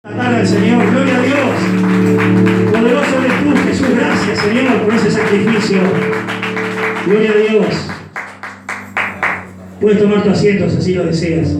Alabar al Señor, gloria a Dios. Poderoso eres tú, Jesús, gracias, Señor, por ese sacrificio. Gloria a Dios. Puedes tomar tu asiento si así lo deseas.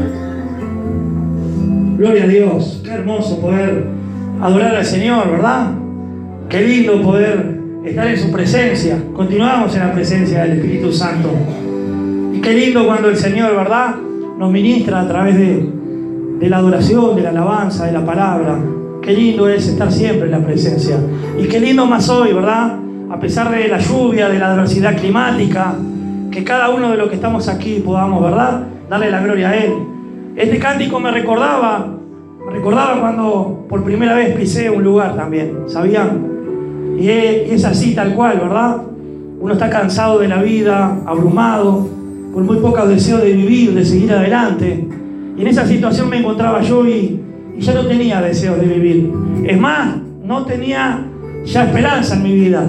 Gloria a Dios. Qué hermoso poder adorar al Señor, ¿verdad? Qué lindo poder estar en su presencia. Continuamos en la presencia del Espíritu Santo. Y qué lindo cuando el Señor, ¿verdad?, nos ministra a través de la adoración, de la alabanza, de la palabra. Qué lindo es estar siempre en la presencia. Y qué lindo más hoy, ¿verdad? A pesar de la lluvia, de la adversidad climática, que cada uno de los que estamos aquí podamos, ¿verdad?, darle la gloria a Él. Este cántico me recordaba cuando por primera vez pisé un lugar también, ¿sabían? Y es así tal cual, ¿verdad? Uno está cansado de la vida, abrumado, con muy pocos deseos de vivir, de seguir adelante. Y en esa situación me encontraba yo y ya no tenía deseos de vivir. Es más, no tenía ya esperanza en mi vida.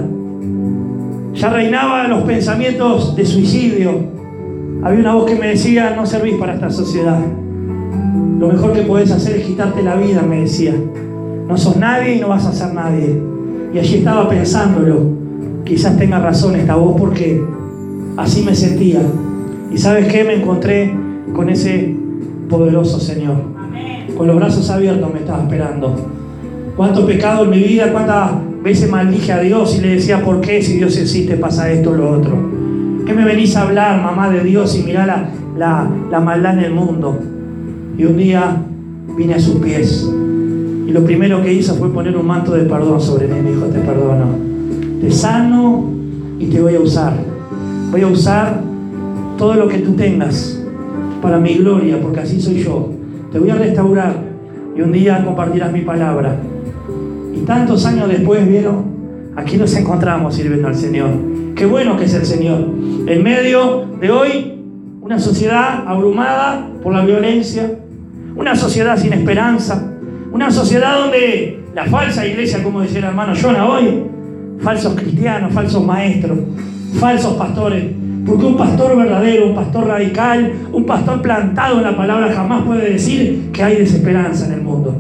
Ya reinaban los pensamientos de suicidio. Había una voz que me decía: no servís para esta sociedad. Lo mejor que podés hacer es quitarte la vida, me decía. No sos nadie y no vas a ser nadie. Y allí estaba pensándolo. Quizás tenga razón esta voz porque así me sentía. Y ¿sabes qué? Me encontré con ese poderoso Señor. Con los brazos abiertos me estaba esperando. Cuánto pecado en mi vida, cuántas veces maldije a Dios y le decía: ¿por qué? Si Dios existe pasa esto o lo otro. ¿Qué me venís a hablar, mamá de Dios, y mirá la maldad en el mundo? Y un día vine a sus pies y lo primero que hizo fue poner un manto de perdón sobre mí. Me dijo: te perdono, te sano y te voy a usar. Voy a usar todo lo que tú tengas para mi gloria, porque así soy yo. Te voy a restaurar y un día compartirás mi palabra. Y tantos años después, ¿vieron? Aquí nos encontramos sirviendo al Señor. Qué bueno que es el Señor. En medio de hoy, una sociedad abrumada por la violencia, una sociedad sin esperanza, una sociedad donde la falsa iglesia, como decía el hermano Jonah hoy, falsos cristianos, falsos maestros, falsos pastores. Porque un pastor verdadero, un pastor radical, un pastor plantado en la palabra jamás puede decir que hay desesperanza en el mundo.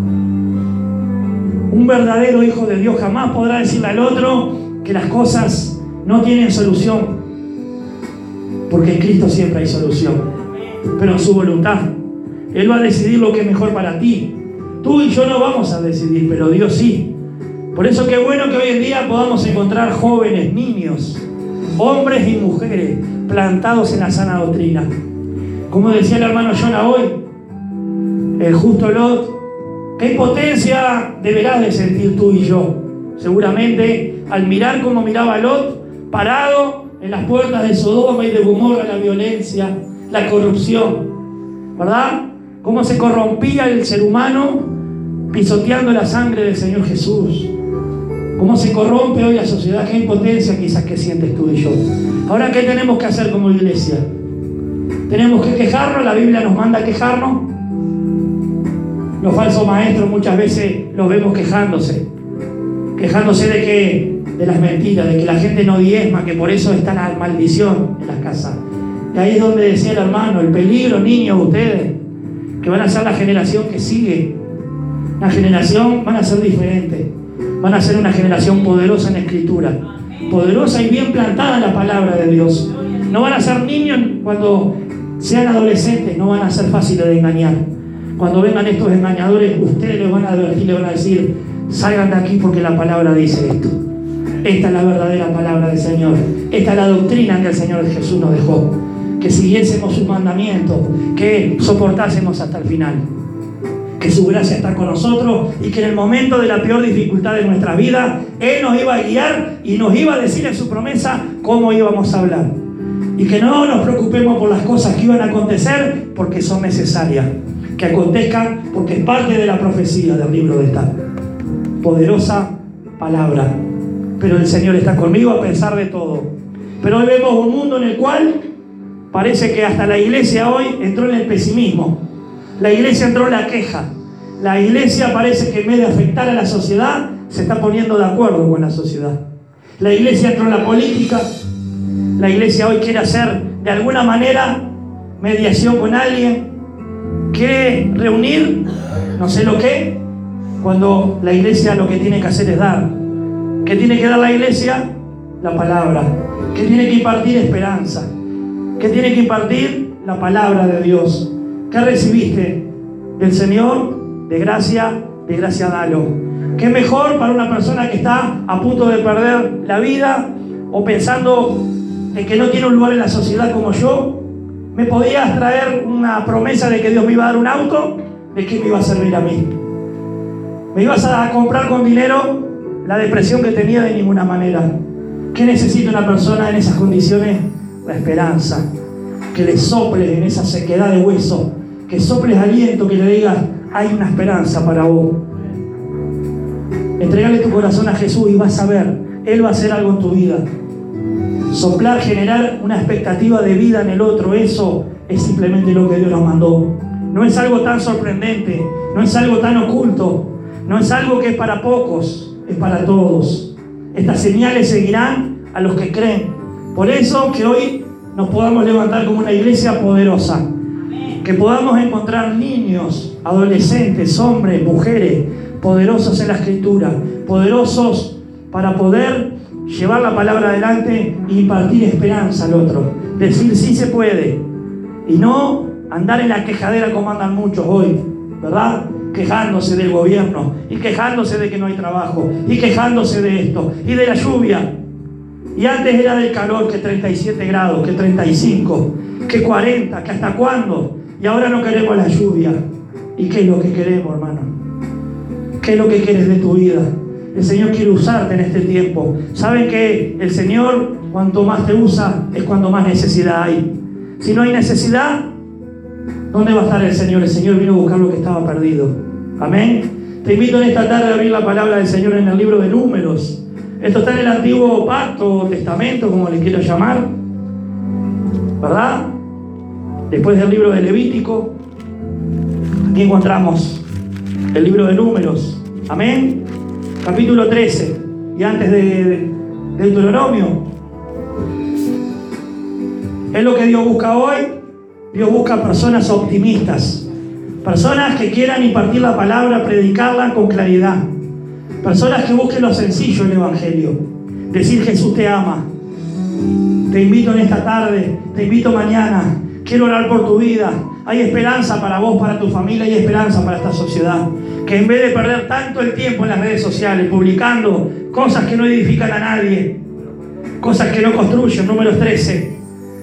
Un verdadero hijo de Dios jamás podrá decirle al otro que las cosas no tienen solución. Porque en Cristo siempre hay solución, pero en su voluntad. Él va a decidir lo que es mejor para ti. Tú y yo no vamos a decidir, pero Dios sí. Por eso qué bueno que hoy en día podamos encontrar jóvenes, niños, hombres y mujeres plantados en la sana doctrina. Como decía el hermano Jonah hoy, el justo Lot, ¿qué impotencia deberás de sentir tú y yo? Seguramente al mirar como miraba Lot, parado en las puertas de Sodoma y de Gomorra, la violencia, la corrupción, ¿verdad? Cómo se corrompía el ser humano pisoteando la sangre del Señor Jesús. Cómo se corrompe hoy la sociedad. Qué impotencia quizás que sientes tú y yo. Ahora, ¿qué tenemos que hacer como iglesia? ¿Tenemos que quejarnos? La Biblia nos manda a quejarnos. Los falsos maestros muchas veces los vemos quejándose de las mentiras, de que la gente no diezma, que por eso está la maldición en las casas. Y ahí es donde decía el hermano: el peligro, niños, ustedes, que van a ser la generación que sigue. La generación van a ser diferente. Van a ser una generación poderosa en la Escritura, poderosa y bien plantada en la palabra de Dios. No van a ser niños cuando sean adolescentes, no van a ser fáciles de engañar. Cuando vengan estos engañadores, ustedes les van a advertir, les van a decir: salgan de aquí porque la palabra dice esto. Esta es la verdadera palabra del Señor. Esta es la doctrina que el Señor Jesús nos dejó. Que siguiésemos sus mandamientos, que soportásemos hasta el final. Que su gracia está con nosotros y que en el momento de la peor dificultad de nuestra vida, Él nos iba a guiar y nos iba a decir en su promesa cómo íbamos a hablar. Y que no nos preocupemos por las cosas que iban a acontecer porque son necesarias. Que acontezcan porque es parte de la profecía del libro de esta poderosa palabra. Pero el Señor está conmigo a pesar de todo. Pero hoy vemos un mundo en el cual parece que hasta la iglesia hoy entró en el pesimismo. La iglesia entró en la queja. La iglesia parece que en vez de afectar a la sociedad, se está poniendo de acuerdo con la sociedad. La iglesia entró en la política. La iglesia hoy quiere hacer de alguna manera mediación con alguien. Quiere reunir no sé lo qué, cuando la iglesia lo que tiene que hacer es dar. ¿Qué tiene que dar la iglesia? La palabra. ¿Qué tiene que impartir? Esperanza. ¿Qué tiene que impartir? La palabra de Dios. ¿Qué recibiste del Señor? De gracia dalo. ¿Qué mejor para una persona que está a punto de perder la vida o pensando en que no tiene un lugar en la sociedad como yo? ¿Me podías traer una promesa de que Dios me iba a dar un auto? ¿De qué me iba a servir a mí? ¿Me ibas a comprar con dinero la depresión que tenía? De ninguna manera. ¿Qué necesita una persona en esas condiciones? La esperanza. Que le soples en esa sequedad de hueso, que soples aliento, que le digas, hay una esperanza para vos. Entregale tu corazón a Jesús y vas a ver, Él va a hacer algo en tu vida. Soplar, generar una expectativa de vida en el otro, eso es simplemente lo que Dios nos mandó. No es algo tan sorprendente, no es algo tan oculto, no es algo que es para pocos, es para todos. Estas señales seguirán a los que creen. Por eso que hoy nos podamos levantar como una iglesia poderosa, que podamos encontrar niños, adolescentes, hombres, mujeres, poderosos en la Escritura, poderosos para poder llevar la palabra adelante e impartir esperanza al otro, decir sí se puede, y no andar en la quejadera como andan muchos hoy, ¿verdad? Quejándose del gobierno, y quejándose de que no hay trabajo, y quejándose de esto, y de la lluvia. Y antes era del calor, que 37 grados, que 35, que 40, que hasta cuándo. Y ahora no queremos la lluvia. ¿Y qué es lo que queremos, hermano? ¿Qué es lo que quieres de tu vida? El Señor quiere usarte en este tiempo. ¿Saben que el Señor, cuanto más te usa, es cuando más necesidad hay? Si no hay necesidad, ¿dónde va a estar el Señor? El Señor vino a buscar lo que estaba perdido. Amén. Te invito en esta tarde a abrir la palabra del Señor en el libro de Números. Esto está en el Antiguo Pacto o Testamento, como le quiero llamar, ¿verdad? Después del libro de Levítico, aquí encontramos el libro de Números. Amén. Capítulo 13. Y antes de Deuteronomio. Es lo que Dios busca hoy. Dios busca personas optimistas. Personas que quieran impartir la palabra, predicarla con claridad. Personas que busquen lo sencillo del Evangelio. Decir Jesús te ama. Te invito en esta tarde, te invito mañana. Quiero orar por tu vida. Hay esperanza para vos, para tu familia, hay esperanza para esta sociedad. Que en vez de perder tanto el tiempo en las redes sociales, publicando cosas que no edifican a nadie, cosas que no construyen, Números 13,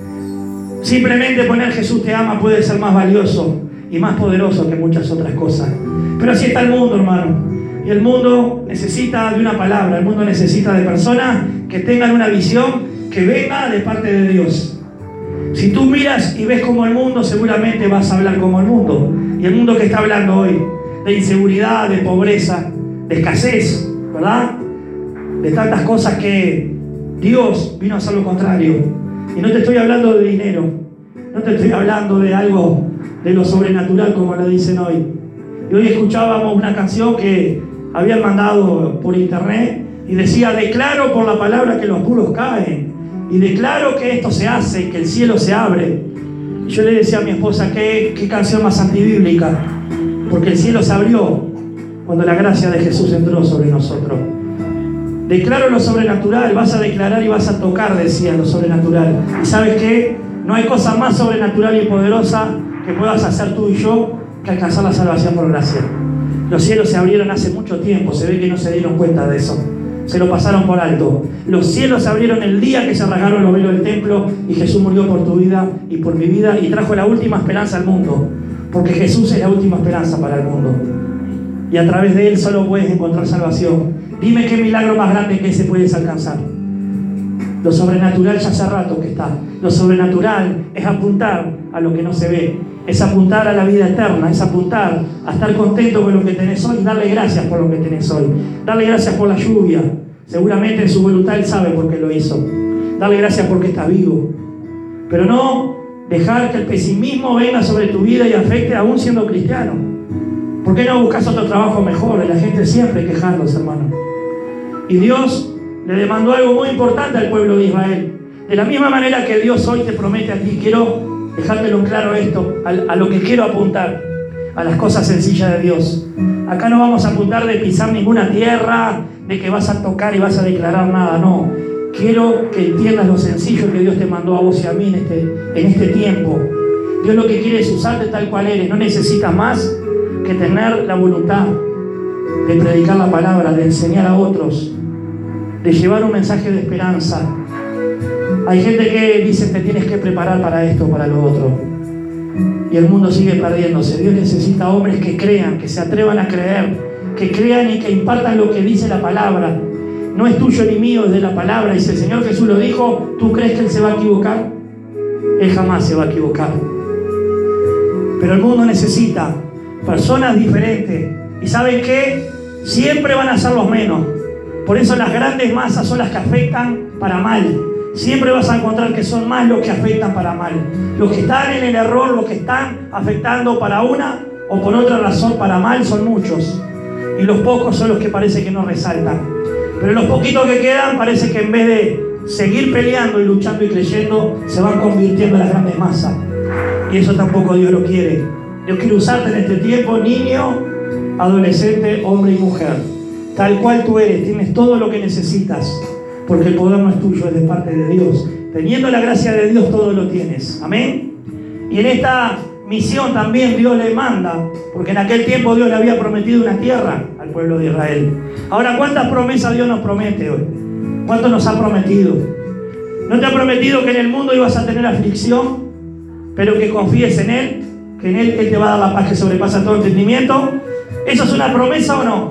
simplemente poner Jesús te ama puede ser más valioso y más poderoso que muchas otras cosas. Pero así está el mundo, hermano. Y el mundo necesita de una palabra, el mundo necesita de personas que tengan una visión que venga de parte de Dios. Si tú miras y ves como el mundo, seguramente vas a hablar como el mundo. Y el mundo que está hablando hoy, de inseguridad, de pobreza, de escasez, ¿verdad? De tantas cosas que Dios vino a hacer lo contrario. Y no te estoy hablando de dinero, no te estoy hablando de algo de lo sobrenatural como lo dicen hoy. Y hoy escuchábamos una canción que habían mandado por internet y decía: declaro por la palabra que los muros caen, y declaro que esto se hace, que el cielo se abre. Y yo le decía a mi esposa: qué canción más antibíblica, porque el cielo se abrió cuando la gracia de Jesús entró sobre nosotros. Declaro lo sobrenatural, vas a declarar y vas a tocar, decía, lo sobrenatural. ¿Y sabes qué? No hay cosa más sobrenatural y poderosa que puedas hacer tú y yo que alcanzar la salvación por gracia. Los cielos se abrieron hace mucho tiempo, se ve que no se dieron cuenta de eso. Se lo pasaron por alto. Los cielos se abrieron el día que se rasgaron los velos del templo y Jesús murió por tu vida y por mi vida y trajo la última esperanza al mundo. Porque Jesús es la última esperanza para el mundo. Y a través de Él solo puedes encontrar salvación. Dime qué milagro más grande que ese puedes alcanzar. Lo sobrenatural ya hace rato que está. Lo sobrenatural es apuntar a lo que no se ve. Es apuntar a la vida eterna. Es apuntar a estar contento con lo que tenés hoy y darle gracias por lo que tenés hoy. Darle gracias por la lluvia. Seguramente en su voluntad Él sabe por qué lo hizo. Darle gracias porque está vivo. Pero no dejar que el pesimismo venga sobre tu vida y afecte aún siendo cristiano. ¿Por qué no buscas otro trabajo mejor? La gente siempre quejándose, hermano. Y Dios le demandó algo muy importante al pueblo de Israel. De la misma manera que Dios hoy te promete a ti, quiero dejártelo claro esto, a lo que quiero apuntar. a las cosas sencillas de Dios. Acá no vamos a apuntar de pisar ninguna tierra, de que vas a tocar y vas a declarar nada, no. Quiero que entiendas lo sencillo que Dios te mandó a vos y a mí en este tiempo. Dios lo que quiere es usarte tal cual eres. No necesitas más que tener la voluntad de predicar la palabra, de enseñar a otros, de llevar un mensaje de esperanza. Hay gente que dice te tienes que preparar para esto, para lo otro, y el mundo sigue perdiéndose. Dios necesita hombres que crean, que se atrevan a creer, que crean y que impartan lo que dice la palabra. No es tuyo ni mío, es de la palabra. Y si el Señor Jesús lo dijo, ¿tú crees que Él se va a equivocar? Él jamás se va a equivocar. Pero el mundo necesita personas diferentes. ¿Y saben qué? Siempre van a ser los menos. Por eso las grandes masas son las que afectan para mal. Siempre vas a encontrar que son más los que afectan para mal. Los que están en el error, los que están afectando para una o por otra razón para mal son muchos. Y los pocos son los que parece que no resaltan. Pero los poquitos que quedan parece que en vez de seguir peleando y luchando y creyendo, se van convirtiendo en las grandes masas. Y eso tampoco Dios lo quiere. Dios quiere usarte en este tiempo, niño, adolescente, hombre y mujer. Tal cual tú eres, tienes todo lo que necesitas. Porque el poder no es tuyo, es de parte de Dios. Teniendo la gracia de Dios, todo lo tienes. Amén. Y en esta misión también Dios le manda, porque en aquel tiempo Dios le había prometido una tierra al pueblo de Israel. Ahora, ¿cuántas promesas Dios nos promete hoy? ¿Cuánto nos ha prometido? ¿No te ha prometido que en el mundo ibas a tener aflicción, pero que confíes en Él, que en Él te va a dar la paz que sobrepasa todo entendimiento? ¿Eso es una promesa o no?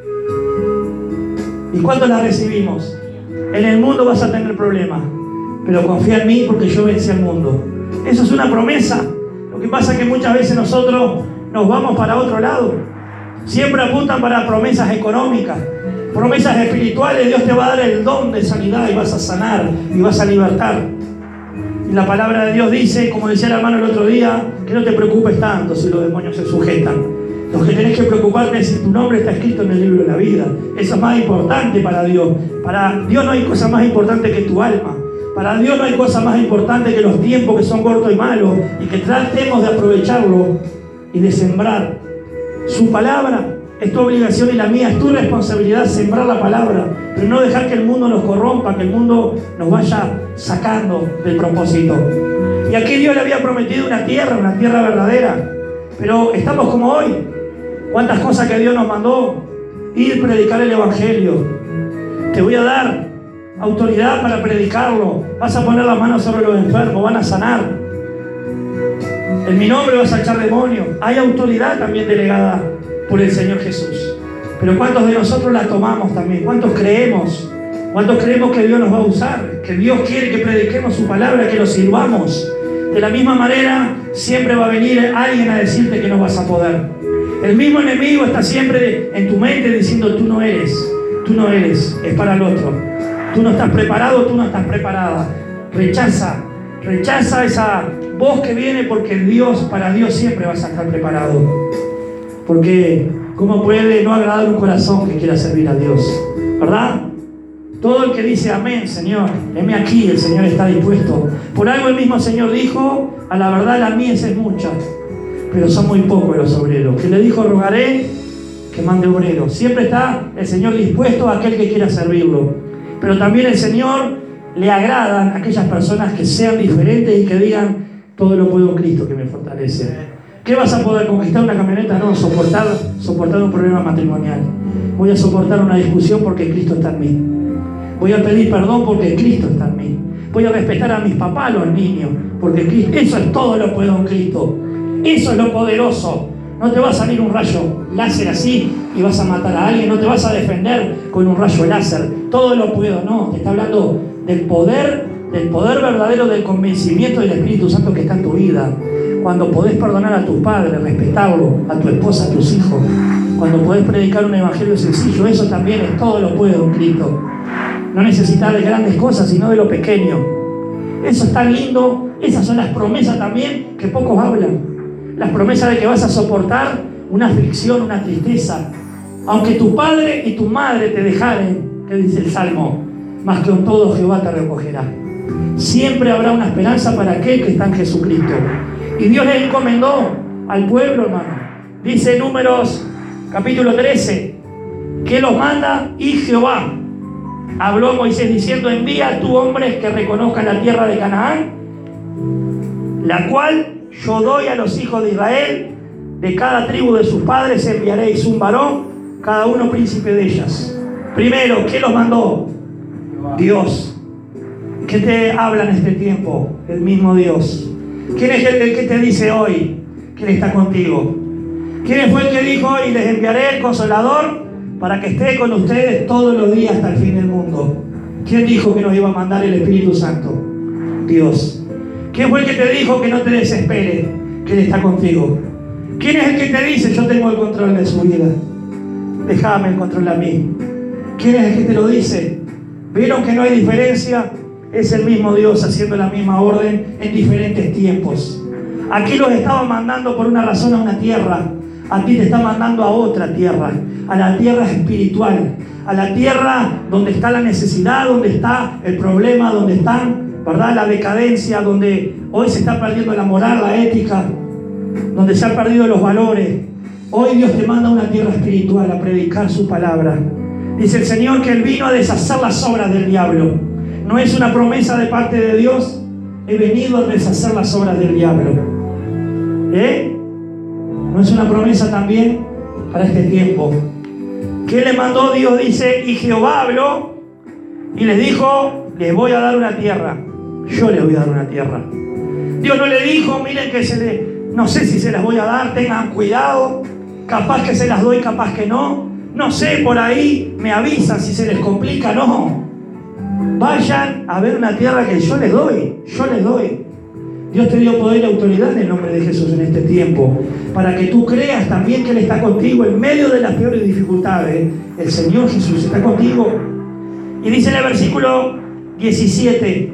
¿Y cuándo la recibimos? En el mundo vas a tener problemas, pero confía en mí porque yo vencí al mundo. Eso es una promesa. Lo que pasa es que muchas veces nosotros nos vamos para otro lado. Siempre apuntan para promesas económicas, promesas espirituales. Dios te va a dar el don de sanidad y vas a sanar y vas a libertar. Y la palabra de Dios dice, como decía el hermano el otro día, que no te preocupes tanto si los demonios se sujetan. Lo que tenés que preocuparte es si tu nombre está escrito en el libro de la vida. Eso es más importante para Dios. Para Dios no hay cosa más importante que tu alma. Para Dios no hay cosa más importante que los tiempos que son cortos y malos, y que tratemos de aprovecharlo y de sembrar su palabra. Es tu obligación y la mía, es tu responsabilidad sembrar la palabra, pero no dejar que el mundo nos corrompa, que el mundo nos vaya sacando del propósito. Y aquí Dios le había prometido una tierra verdadera, pero estamos como hoy. ¿Cuántas cosas que Dios nos mandó? Ir a predicar el Evangelio. Te voy a dar autoridad para predicarlo. Vas a poner las manos sobre los enfermos, van a sanar. En mi nombre vas a echar demonios. Hay autoridad también delegada por el Señor Jesús. Pero ¿cuántos de nosotros la tomamos también? ¿Cuántos creemos? ¿Cuántos creemos que Dios nos va a usar? Que Dios quiere que prediquemos su palabra, que lo sirvamos. De la misma manera, siempre va a venir alguien a decirte que no vas a poder. El mismo enemigo está siempre en tu mente diciendo tú no eres, es para el otro. Tú no estás preparado, tú no estás preparada. Rechaza esa voz que viene, porque para Dios siempre vas a estar preparado. Porque ¿cómo puede no agradar un corazón que quiera servir a Dios? ¿Verdad? Todo el que dice amén, Señor, heme aquí, el Señor está dispuesto. Por algo el mismo Señor dijo, a la verdad la mies es mucha, pero son muy pocos los obreros. Que le dijo, rogaré que mande obreros. Siempre está el Señor dispuesto a aquel que quiera servirlo. Pero también el Señor le agradan a aquellas personas que sean diferentes y que digan, todo lo puedo en Cristo que me fortalece. ¿Qué vas a poder conquistar una camioneta? No, soportar un problema matrimonial. Voy a soportar una discusión porque Cristo está en mí. Voy a pedir perdón porque Cristo está en mí. Voy a respetar a mis papás, los niños, porque Cristo, eso es todo lo puedo en Cristo. Eso es lo poderoso. No te va a salir un rayo láser así y vas a matar a alguien. No te vas a defender con un rayo láser. Todo lo puedo, no. Te está hablando del poder verdadero, del convencimiento del Espíritu Santo que está en tu vida. Cuando podés perdonar a tus padres, respetarlo, a tu esposa, a tus hijos. Cuando podés predicar un evangelio sencillo, eso también es todo lo puedo en Cristo. No necesitas de grandes cosas, sino de lo pequeño. Eso es tan lindo. Esas son las promesas también que pocos hablan. Las promesas de que vas a soportar una aflicción, una tristeza. Aunque tu padre y tu madre te dejaren, que dice el Salmo, mas con todo Jehová te recogerá. Siempre habrá una esperanza para aquel que está en Jesucristo. Y Dios le encomendó al pueblo, hermano, Dice Números capítulo 13, que los manda y Jehová habló a Moisés diciendo: envía a tus hombres que reconozcan la tierra de Canaán, la cual yo doy a los hijos de Israel. De cada tribu de sus padres enviaréis un varón, cada uno príncipe de ellas. Primero, ¿quién los mandó? Dios. ¿Qué te habla en este tiempo? El mismo Dios. ¿Quién es el que te dice hoy que Él está contigo? ¿Quién fue el que dijo: y les enviaré el Consolador para que esté con ustedes todos los días hasta el fin del mundo? ¿Quién dijo que nos iba a mandar el Espíritu Santo? Dios. ¿Quién fue el que te dijo que no te desesperes, que Él está contigo? ¿Quién es el que te dice: yo tengo el control de su vida, déjame el control a mí? ¿Quién es el que te lo dice? ¿Vieron que no hay diferencia? Es el mismo Dios haciendo la misma orden en diferentes tiempos. Aquí los estaba mandando por una razón a una tierra. A ti te está mandando a otra tierra, a la tierra espiritual, a la tierra donde está la necesidad, donde está el problema, donde están, ¿verdad?, la decadencia, donde hoy se está perdiendo la moral, la ética, donde se han perdido los valores. Hoy Dios te manda a una tierra espiritual a predicar su palabra. Dice el Señor que Él vino a deshacer las obras del diablo. No es una promesa de parte de Dios: he venido a deshacer las obras del diablo. ¿No es una promesa también para este tiempo? ¿Qué le mandó Dios? Dice: y Jehová habló y les dijo: les voy a dar una tierra. Yo les voy a dar una tierra. Dios no le dijo: miren que no sé si se las voy a dar, tengan cuidado, capaz que se las doy, capaz que no. No sé, por ahí me avisan si se les complica. No. Vayan a ver una tierra que yo les doy. Yo les doy. Dios te dio poder y autoridad en el nombre de Jesús en este tiempo, para que tú creas también que Él está contigo en medio de las peores dificultades. El Señor Jesús está contigo. Y dice en el versículo 17,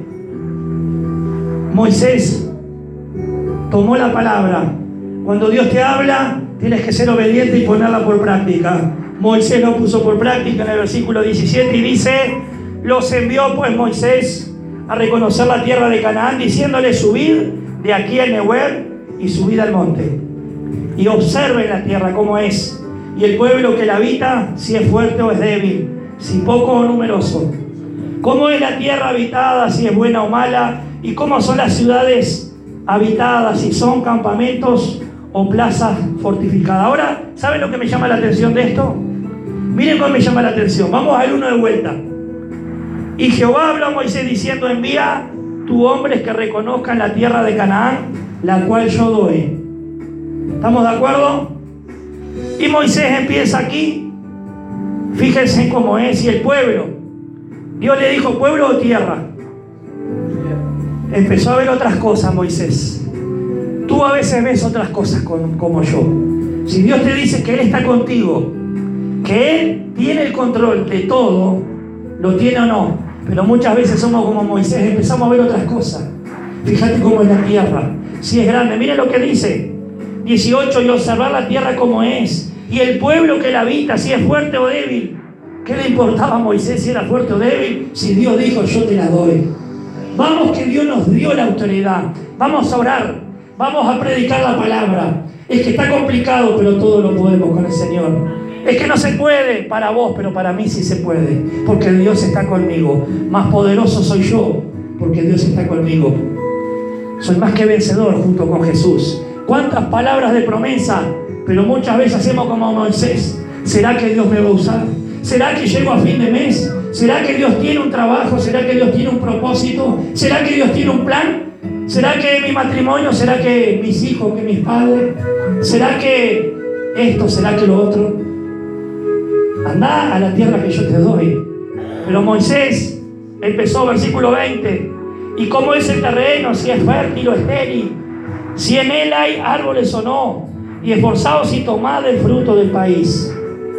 Moisés tomó la palabra. Cuando Dios te habla, tienes que ser obediente y ponerla por práctica. Moisés lo puso por práctica en el versículo 17 y dice: los envió pues Moisés a reconocer la tierra de Canaán, diciéndole: subid de aquí al Nehuel y subid al monte y observen la tierra cómo es, y el pueblo que la habita, si es fuerte o es débil, si poco o numeroso, cómo es la tierra habitada, si es buena o mala, y cómo son las ciudades habitadas, si son campamentos o plazas fortificadas. Ahora, ¿saben lo que me llama la atención de esto? Miren cómo me llama la atención. Vamos al 1 de vuelta. Y Jehová habló a Moisés diciendo: envía tus hombres que reconozcan la tierra de Canaán, la cual yo doy. ¿Estamos de acuerdo? Y Moisés empieza aquí. Fíjense cómo es. Y el pueblo, Dios le dijo: ¿pueblo o tierra? Empezó a ver otras cosas Moisés. Tú a veces ves otras cosas como yo. Si Dios te dice que Él está contigo, que Él tiene el control de todo, lo tiene o no. Pero muchas veces somos como Moisés, empezamos a ver otras cosas. Fíjate cómo es la tierra, si es grande. Mira lo que dice 18: y observar la tierra como es, y el pueblo que la habita, si es fuerte o débil. ¿Qué le importaba a Moisés si era fuerte o débil? Si Dios dijo: yo te la doy. Vamos, que Dios nos dio la autoridad. Vamos a orar, vamos a predicar la palabra. Es que está complicado, pero todo lo podemos con el Señor. Es que no se puede para vos, pero para mí sí se puede, porque Dios está conmigo. Más poderoso soy yo, porque Dios está conmigo. Soy más que vencedor junto con Jesús. ¿Cuántas palabras de promesa? Pero muchas veces hacemos como Moisés. ¿Será que Dios me va a usar? ¿Será que llego a fin de mes? ¿Será que Dios tiene un trabajo? ¿Será que Dios tiene un propósito? ¿Será que Dios tiene un plan? ¿Será que mi matrimonio? ¿Será que mis hijos? ¿Que mis padres? ¿Será que esto? ¿Será que lo otro? Andá a la tierra que yo te doy. Pero Moisés empezó, versículo 20: ¿y cómo es el terreno? Si es fértil o estéril, si en él hay árboles o no, y esforzaos y tomad el fruto del país.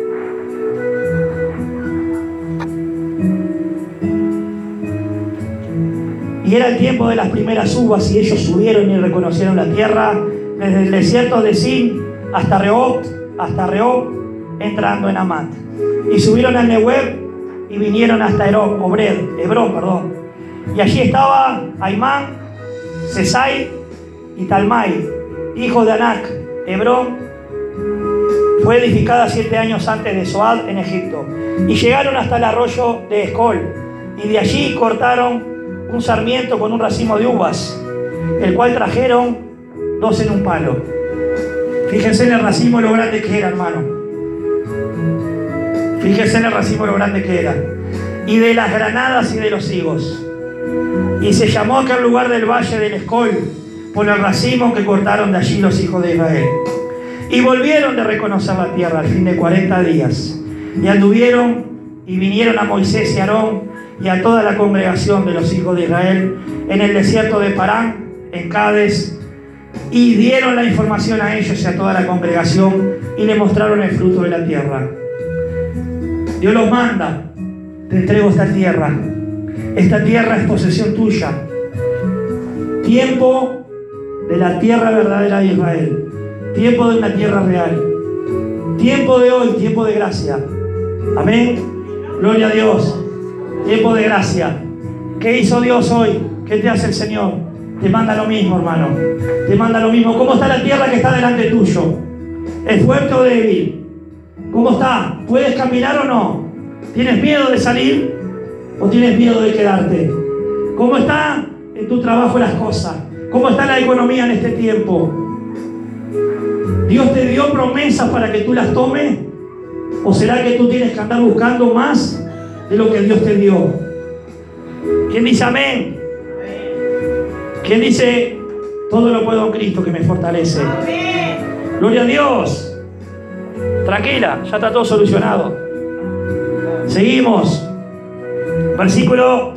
Y era el tiempo de las primeras uvas, y ellos subieron y reconocieron la tierra, desde el desierto de Sin hasta Rehob, entrando en Amat. Y subieron al Nehuel y vinieron hasta Hebrón. Y allí estaba Aimán, Sesai y Talmai, hijos de Anac. Hebrón Fue edificada 7 años antes de Zoad en Egipto. Y llegaron hasta el arroyo de Escol. Y de allí cortaron un sarmiento con un racimo de uvas, el cual trajeron 2 en un palo. Fíjense en el racimo lo grande que era, hermano. Fíjense en el racimo lo grande que era. Y de las granadas y de los higos. Y se llamó aquel lugar del valle del Escol por el racimo que cortaron de allí los hijos de Israel. Y volvieron de reconocer la tierra al fin de 40 días. Y anduvieron y vinieron a Moisés y Aarón y a toda la congregación de los hijos de Israel en el desierto de Parán, en Cades, y dieron la información a ellos y a toda la congregación y le mostraron el fruto de la tierra. Dios los manda: te entrego esta tierra. Esta tierra es posesión tuya. Tiempo de la tierra verdadera de Israel. Tiempo de una tierra real. Tiempo de hoy, tiempo de gracia. Amén. Gloria a Dios. Tiempo de gracia. ¿Qué hizo Dios hoy? ¿Qué te hace el Señor? Te manda lo mismo, hermano. Te manda lo mismo. ¿Cómo está la tierra que está delante tuyo? ¿Es fuerte o débil? ¿Cómo está? ¿Puedes caminar o no? ¿Tienes miedo de salir o tienes miedo de quedarte? ¿Cómo está en tu trabajo las cosas? ¿Cómo está la economía en este tiempo? ¿Dios te dio promesas para que tú las tomes? ¿O será que tú tienes que andar buscando más de lo que Dios te dio? ¿Quién dice amén? ¿Quién dice todo lo puedo en Cristo que me fortalece? Gloria a Dios. Tranquila, ya está todo solucionado. Seguimos. Versículo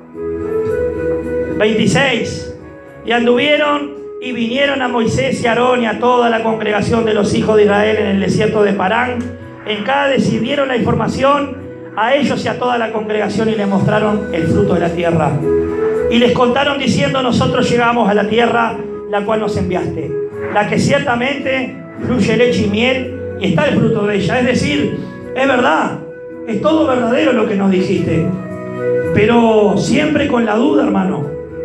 26. Y anduvieron y vinieron a Moisés y a Aarón y a toda la congregación de los hijos de Israel en el desierto de Parán, en Cades, y dieron la información a ellos y a toda la congregación y les mostraron el fruto de la tierra. Y les contaron diciendo: nosotros llegamos a la tierra la cual nos enviaste, la que ciertamente fluye leche y miel, y está el fruto de ella. Es decir, es verdad, es todo verdadero lo que nos dijiste, pero siempre con la duda, hermano.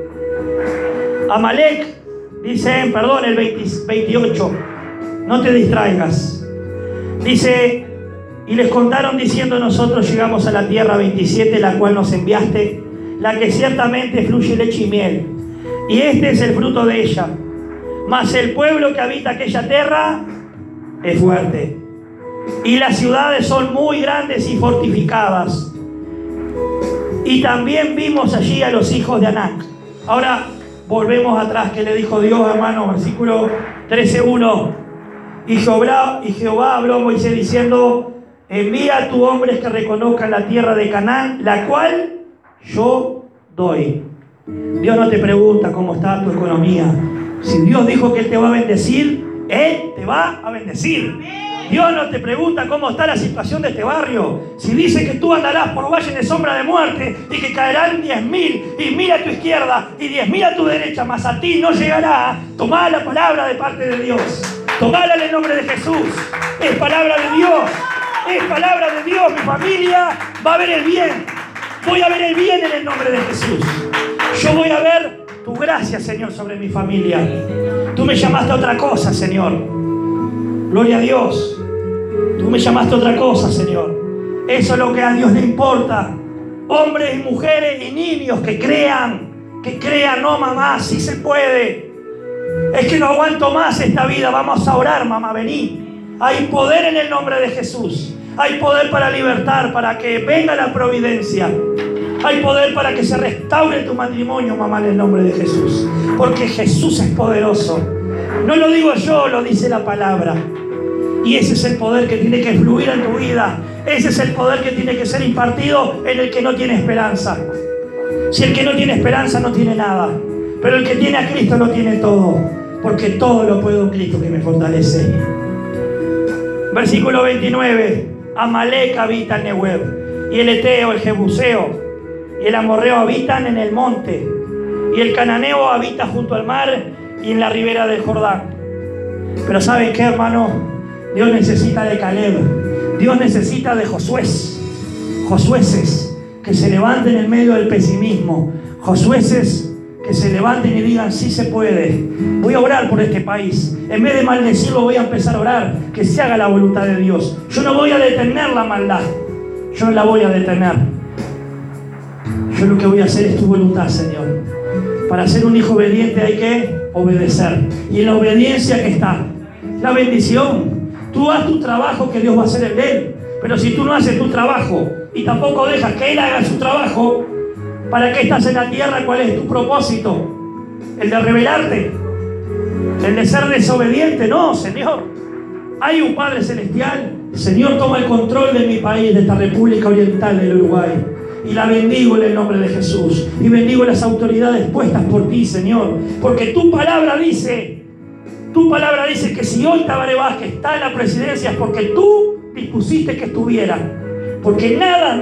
Amalek, dice, el 28, no te distraigas. Dice: y les contaron diciendo: nosotros llegamos a la tierra 27, la cual nos enviaste, la que ciertamente fluye leche y miel, y este es el fruto de ella. Mas el pueblo que habita aquella tierra es fuerte, y las ciudades son muy grandes y fortificadas. Y también vimos allí a los hijos de Anac. Ahora volvemos atrás, que le dijo Dios, hermano, versículo 13:1. Y Jehová habló a Moisés diciendo: envía a tus hombres que reconozcan la tierra de Canaán, la cual yo doy. Dios no te pregunta cómo está tu economía. Si Dios dijo que Él te va a bendecir, Él te va a bendecir. Dios no te pregunta cómo está la situación de este barrio. Si dice que tú andarás por valles de sombra de muerte y que caerán 10.000 y 1.000 a tu izquierda y 10.000 a tu derecha, mas a ti no llegará, tomá la palabra de parte de Dios. Tomala en el nombre de Jesús. Es palabra de Dios. Es palabra de Dios. Mi familia va a ver el bien. Voy a ver el bien en el nombre de Jesús. Yo voy a ver tu gracia, Señor, sobre mi familia. Tú me llamaste a otra cosa, Señor. Gloria a Dios. Tú me llamaste a otra cosa, Señor. Eso es lo que a Dios le importa. Hombres y mujeres y niños que crean, no, mamá, sí se puede. Es que no aguanto más esta vida. Vamos a orar, mamá, vení. Hay poder en el nombre de Jesús. Hay poder para libertar, para que venga la providencia. Hay poder para que se restaure tu matrimonio, mamá, en el nombre de Jesús. Porque Jesús es poderoso. No lo digo yo, lo dice la palabra. Y ese es el poder que tiene que fluir en tu vida. Ese es el poder que tiene que ser impartido en el que no tiene esperanza. Si el que no tiene esperanza no tiene nada. Pero el que tiene a Cristo lo tiene todo. Porque todo lo puedo en Cristo que me fortalece. Versículo 29. Amalek habita en Nehueb. Y el Eteo, el Jebuseo y el Amorreo habitan en el monte. Y el Cananeo habita junto al mar y en la ribera del Jordán. Pero ¿saben qué, hermano? Dios necesita de Caleb. Dios necesita de Josuéses que se levanten en medio del pesimismo. Josuéses que que se levanten y digan: sí se puede. Voy a orar por este país. En vez de maldecirlo, voy a empezar a orar. Que se haga la voluntad de Dios. Yo no voy a detener la maldad. Yo no la voy a detener. Yo lo que voy a hacer es tu voluntad, Señor. Para ser un hijo obediente hay que obedecer. Y en la obediencia que está la bendición. Tú haz tu trabajo, que Dios va a hacer el de Él. Pero si tú no haces tu trabajo y tampoco dejas que Él haga su trabajo, ¿para qué estás en la tierra? ¿Cuál es tu propósito? ¿El de rebelarte? ¿El de ser desobediente? No, Señor. Hay un Padre Celestial. Señor, toma el control de mi país, de esta República Oriental del Uruguay. Y la bendigo en el nombre de Jesús. Y bendigo las autoridades puestas por ti, Señor. Porque tu palabra dice que si hoy Tabaré Vázquez está en la presidencia es porque tú dispusiste que estuviera. Porque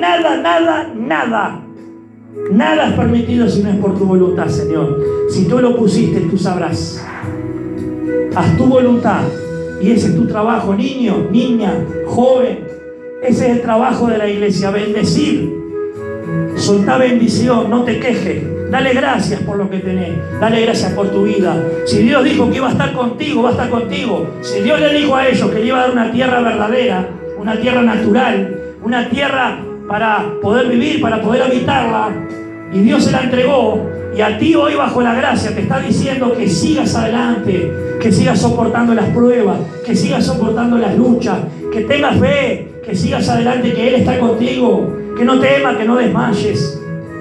nada es permitido si no es por tu voluntad, Señor. Si tú lo pusiste, tú sabrás. Haz tu voluntad. Y ese es tu trabajo, niño, niña, joven. Ese es el trabajo de la iglesia, bendecir. Soltá bendición, no te quejes. Dale gracias por lo que tenés. Dale gracias por tu vida. Si Dios dijo que iba a estar contigo, va a estar contigo. Si Dios le dijo a ellos que le iba a dar una tierra verdadera, una tierra natural, una tierra para poder vivir, para poder habitarla, y Dios se la entregó, y a ti hoy bajo la gracia te está diciendo que sigas adelante, que sigas soportando las pruebas, que sigas soportando las luchas, que tengas fe, que sigas adelante, que Él está contigo, que no temas, que no desmayes.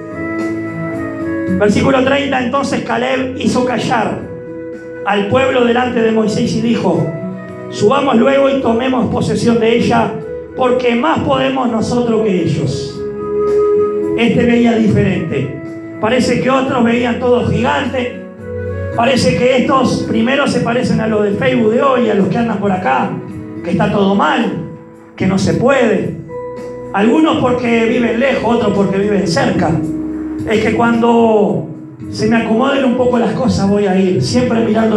Versículo 30, entonces Caleb hizo callar al pueblo delante de Moisés y dijo: subamos luego y tomemos posesión de ella, porque más podemos nosotros que ellos. Este veía diferente. Parece que otros veían todos gigantes. Parece que estos primeros se parecen a los de Facebook de hoy, a los que andan por acá, que está todo mal, que no se puede. Algunos porque viven lejos, otros porque viven cerca. Es que cuando se me acomoden un poco las cosas voy a ir, siempre mirando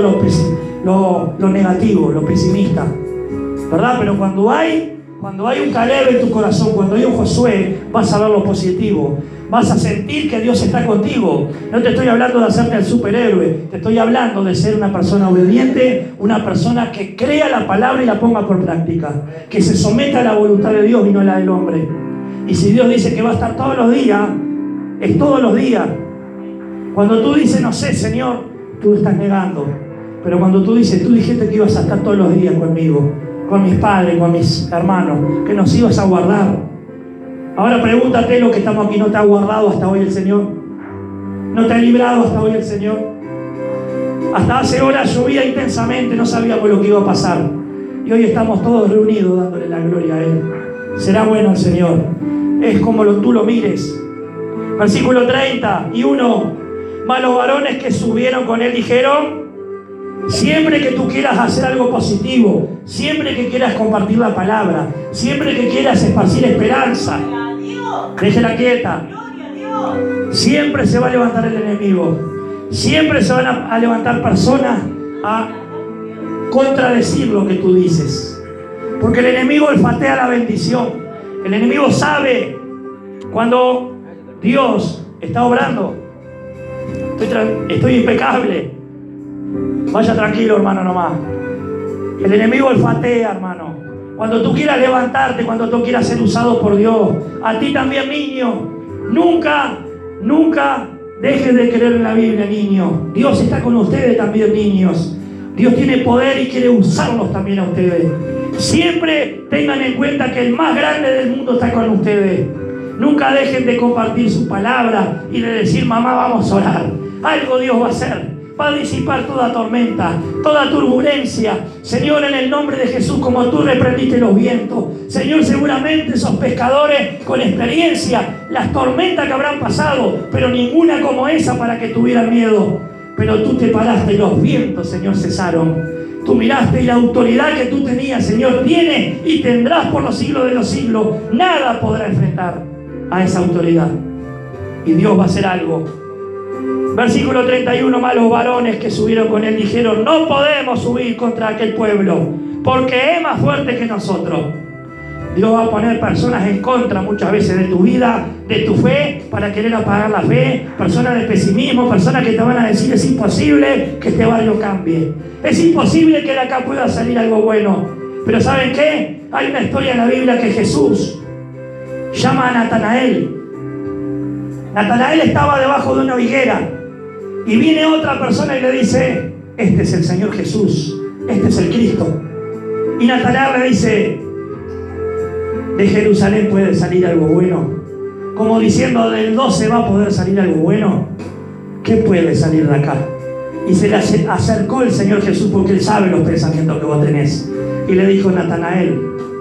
lo negativo, lo pesimista, ¿verdad? Pero cuando hay un Caleb en tu corazón, cuando hay un Josué, vas a ver lo positivo. Vas a sentir que Dios está contigo. No te estoy hablando de hacerte el superhéroe. Te estoy hablando de ser una persona obediente, una persona que crea la palabra y la ponga por práctica. Que se someta a la voluntad de Dios y no a la del hombre. Y si Dios dice que va a estar todos los días, es todos los días. Cuando tú dices, no sé, Señor, tú estás negando. Pero cuando tú dices, tú dijiste que ibas a estar todos los días conmigo, con mis padres, con mis hermanos, que nos ibas a guardar. Ahora pregúntate, lo que estamos aquí, ¿no te ha guardado hasta hoy el Señor? ¿No te ha librado hasta hoy el Señor? Hasta hace horas llovía intensamente, no sabíamos lo que iba a pasar. Y hoy estamos todos reunidos dándole la gloria a Él. Será bueno el Señor. Es como tú lo mires. Versículo 31. Mas los varones que subieron con Él dijeron: siempre que tú quieras hacer algo positivo, siempre que quieras compartir la palabra, siempre que quieras esparcir esperanza, déjela quieta. Siempre se va a levantar el enemigo. Siempre se van a levantar personas a contradecir lo que tú dices. Porque el enemigo olfatea la bendición. El enemigo sabe cuando Dios está obrando. Estoy impecable. Vaya tranquilo, hermano, nomás. El enemigo olfatea, hermano. Cuando tú quieras levantarte, cuando tú quieras ser usado por Dios. A ti también, niño. Nunca dejes de creer en la Biblia, niño. Dios está con ustedes también, niños. Dios tiene poder y quiere usarlos también a ustedes. Siempre tengan en cuenta que el más grande del mundo está con ustedes. Nunca dejen de compartir su palabra y de decir: mamá, vamos a orar. Algo Dios va a hacer. Va a disipar toda tormenta, toda turbulencia. Señor, en el nombre de Jesús, como tú reprendiste los vientos. Señor, seguramente esos pescadores con experiencia, las tormentas que habrán pasado, pero ninguna como esa para que tuvieran miedo. Pero tú te paraste y los vientos, Señor, cesaron. Tú miraste y la autoridad que tú tenías, Señor, tienes y tendrás por los siglos de los siglos. Nada podrá enfrentar a esa autoridad. Y Dios va a hacer algo. Versículo 31, mas los varones que subieron con Él dijeron: no podemos subir contra aquel pueblo, porque es más fuerte que nosotros. Dios va a poner personas en contra muchas veces de tu vida, de tu fe, para querer apagar la fe. Personas de pesimismo, personas que te van a decir: es imposible que este barrio cambie. Es imposible que de acá pueda salir algo bueno. Pero ¿saben qué? Hay una historia en la Biblia que Jesús llama a Natanael. Natanael estaba debajo de una higuera y viene otra persona y le dice: este es el Señor Jesús, este es el Cristo. Y Natanael le dice: de Jerusalén puede salir algo bueno. Como diciendo, del 12 va a poder salir algo bueno. ¿Qué puede salir de acá? Y se le acercó el Señor Jesús, porque Él sabe los pensamientos que vos tenés. Y le dijo: Natanael,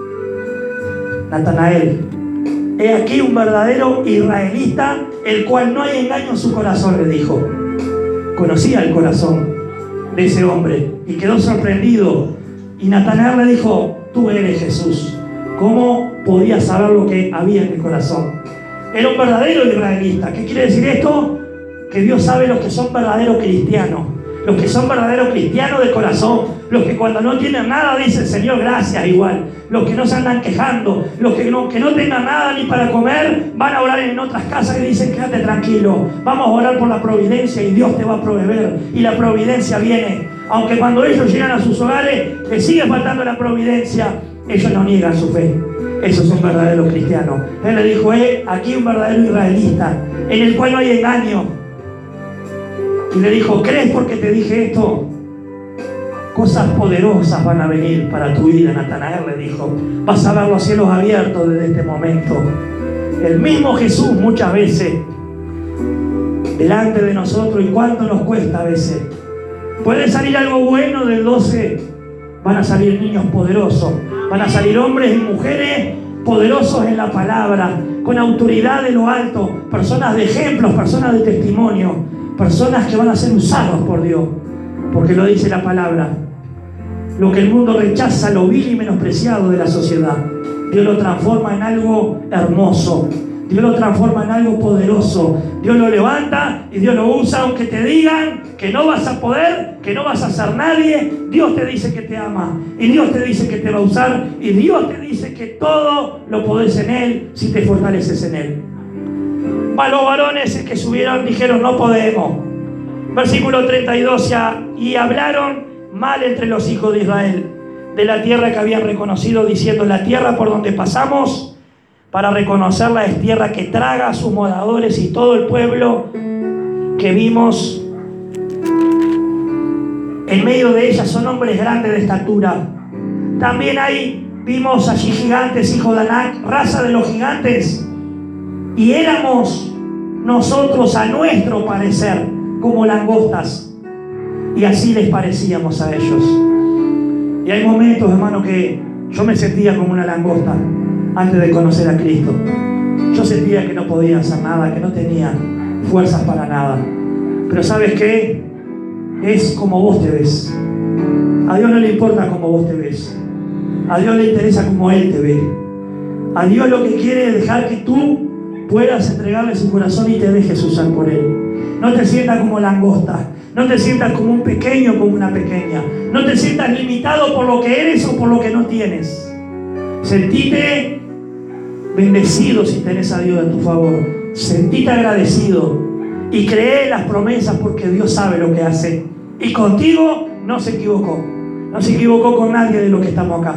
he aquí un verdadero israelita, el cual no hay engaño en su corazón, le dijo. Conocía el corazón de ese hombre y quedó sorprendido. Y Natanael le dijo: tú eres Jesús. ¿Cómo podía saber lo que había en el corazón? Era un verdadero israelita. ¿Qué quiere decir esto? Que Dios sabe los que son verdaderos cristianos. Los que son verdaderos cristianos de corazón. Los que cuando no tienen nada dicen: Señor, gracias, igual. Los que no se andan quejando. Los que no tengan nada ni para comer, van a orar en otras casas y dicen: quédate tranquilo. Vamos a orar por la providencia y Dios te va a proveer. Y la providencia viene. Aunque cuando ellos llegan a sus hogares les sigue faltando la providencia, ellos no niegan su fe. Esos son verdaderos cristianos. Él le dijo: aquí un verdadero israelita, en el cual no hay engaño. Y le dijo: ¿crees porque te dije esto? Cosas poderosas van a venir para tu vida, Natanael, le dijo. Vas a ver los cielos abiertos desde este momento. El mismo Jesús muchas veces delante de nosotros. ¿Y cuánto nos cuesta a veces? Puede salir algo bueno del 12. Van a salir niños poderosos. Van a salir hombres y mujeres poderosos en la palabra, con autoridad de lo alto, personas de ejemplos, personas de testimonio, personas que van a ser usados por Dios, porque lo dice la palabra. Lo que el mundo rechaza, lo vil y menospreciado de la sociedad, Dios lo transforma en algo hermoso. Dios lo transforma en algo poderoso. Dios lo levanta y Dios lo usa, aunque te digan que no vas a poder, que no vas a ser nadie. Dios te dice que te ama y Dios te dice que te va a usar y Dios te dice que todo lo podés en Él si te fortaleces en Él. A los varones que subieron dijeron: no podemos. Versículo 32: y hablaron mal entre los hijos de Israel de la tierra que habían reconocido, diciendo: la tierra por donde pasamos para reconocerla es tierra que traga a sus moradores, y todo el pueblo que vimos en medio de ella son hombres grandes de estatura. También vimos allí gigantes, hijos de Anac, raza de los gigantes, y éramos nosotros a nuestro parecer como langostas, y así les parecíamos a ellos. Y hay momentos, hermano, que yo me sentía como una langosta antes de conocer a Cristo. Yo sentía que no podía hacer nada, que no tenía fuerzas para nada. Pero ¿sabes qué? Es como vos te ves. A Dios no le importa cómo vos te ves. A Dios le interesa cómo Él te ve. A Dios lo que quiere es dejar que tú puedas entregarle su corazón y te dejes usar por Él. No te sientas como langosta. No te sientas como un pequeño, como una pequeña. No te sientas limitado por lo que eres o por lo que no tienes. Sentite bendecido si tenés a Dios a tu favor. Sentite agradecido y cree en las promesas, porque Dios sabe lo que hace. Y contigo no se equivocó. No se equivocó con nadie de los que estamos acá.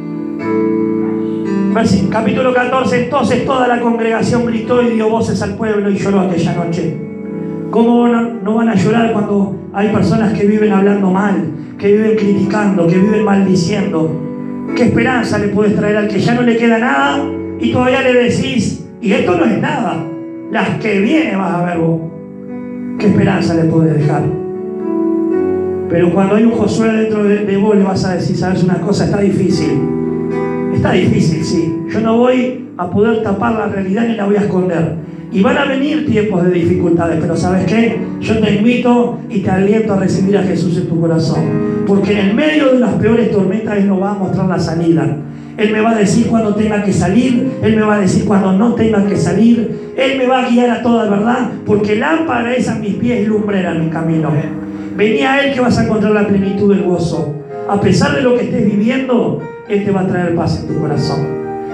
Capítulo 14. Entonces toda la congregación gritó y dio voces al pueblo y lloró aquella noche. ¿Cómo no van a llorar cuando hay personas que viven hablando mal, que viven criticando, que viven maldiciendo? ¿Qué esperanza le puedes traer al que ya no le queda nada y todavía le decís: y esto no es nada, las que viene vas a ver vos? ¿Qué esperanza le puedes dejar? Pero cuando hay un Josué dentro de vos, le vas a decir: ¿sabes una cosa? Está difícil, sí. Yo no voy a poder tapar la realidad ni la voy a esconder. Y van a venir tiempos de dificultades, pero ¿sabes qué? Yo te invito y te aliento a recibir a Jesús en tu corazón. Porque en el medio de las peores tormentas Él nos va a mostrar la salida. Él me va a decir cuando tenga que salir, Él me va a decir cuando no tenga que salir. Él me va a guiar a toda verdad, porque lámpara es a mis pies y lumbrera en mi camino. Vení a Él que vas a encontrar la plenitud del gozo. A pesar de lo que estés viviendo, Él te va a traer paz en tu corazón.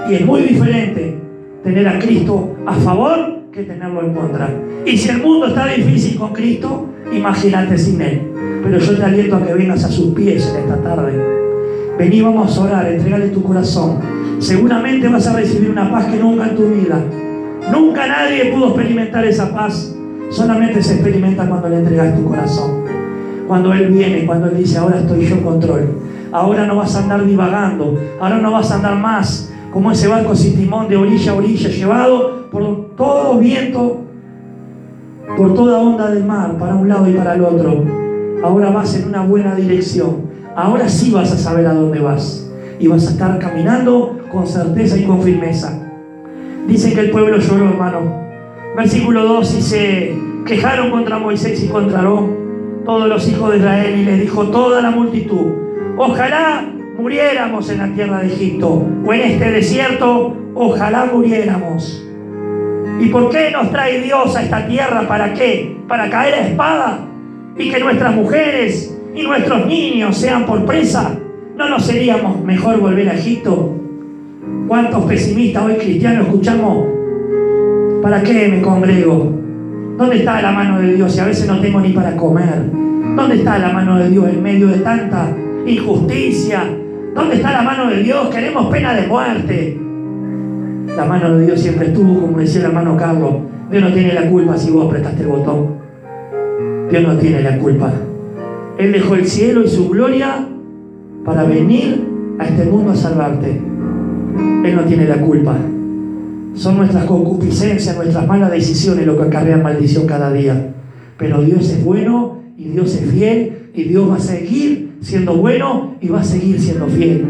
Y es muy diferente tener a Cristo a favor que tenerlo en contra. Y si el mundo está difícil con Cristo, imagínate sin Él. Pero yo te aliento a que vengas a sus pies en esta tarde. Vení, vamos a orar, entregale tu corazón. Seguramente vas a recibir una paz que nunca en tu vida. Nunca nadie pudo experimentar esa paz. Solamente se experimenta cuando le entregas tu corazón. Cuando Él viene, cuando Él dice, ahora estoy yo en control. Ahora no vas a andar divagando. Ahora no vas a andar más como ese barco sin timón de orilla a orilla, llevado por todo viento, por toda onda del mar, para un lado y para el otro. Ahora vas en una buena dirección. Ahora sí vas a saber a dónde vas. Y vas a estar caminando con certeza y con firmeza. Dicen que el pueblo lloró, hermano. Versículo 2 dice, quejaron contra Moisés y contra Aarón todos los hijos de Israel, y les dijo toda la multitud, ojalá muriéramos en la tierra de Egipto, o en este desierto, ojalá muriéramos. ¿Y por qué nos trae Dios a esta tierra? ¿Para qué? ¿Para caer a espada? ¿Y que nuestras mujeres y nuestros niños sean por presa? ¿No nos seríamos mejor volver a Egipto? ¿Cuántos pesimistas hoy cristianos escuchamos? ¿Para qué me congrego? ¿Dónde está la mano de Dios si a veces no tengo ni para comer? ¿Dónde está la mano de Dios en medio de tanta injusticia? ¿Dónde está la mano de Dios? Queremos pena de muerte. La mano de Dios siempre estuvo, como decía el hermano Carlos. Dios no tiene la culpa si vos apretaste el botón. Dios no tiene la culpa. Él dejó el cielo y su gloria para venir a este mundo a salvarte. Él no tiene la culpa. Son nuestras concupiscencias, nuestras malas decisiones lo que acarrean maldición cada día. Pero Dios es bueno y Dios es fiel y Dios va a seguir siendo bueno y va a seguir siendo fiel.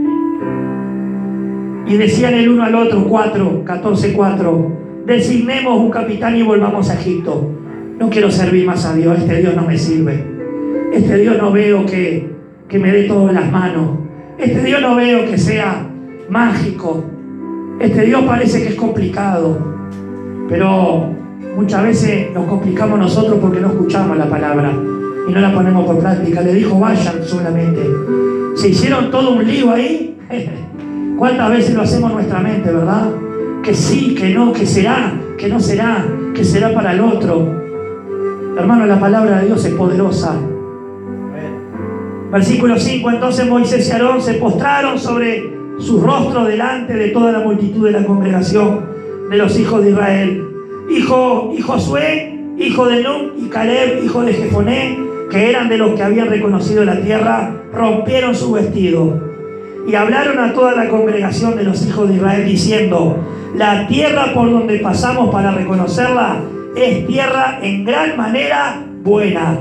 Y decían el uno al otro, 14:4, designemos un capitán y volvamos a Egipto. No quiero servir más a Dios, este Dios no me sirve. Este Dios no veo que me dé todo en las manos. Este Dios no veo que sea mágico. Este Dios parece que es complicado. Pero muchas veces nos complicamos nosotros porque no escuchamos la palabra y no la ponemos por práctica. Le dijo, vayan solamente. Se hicieron todo un lío ahí. ¿Cuántas veces lo hacemos en nuestra mente, verdad? Que sí, que no, que será, que no será, que será para el otro. Hermano, la palabra de Dios es poderosa. Versículo 5, entonces Moisés y Aarón se postraron sobre su rostro delante de toda la multitud de la congregación de los hijos de Israel. Y Josué, hijo de Nun, y Caleb, hijo de Jefoné, que eran de los que habían reconocido la tierra, rompieron su vestido y hablaron a toda la congregación de los hijos de Israel diciendo, la tierra por donde pasamos para reconocerla es tierra en gran manera buena.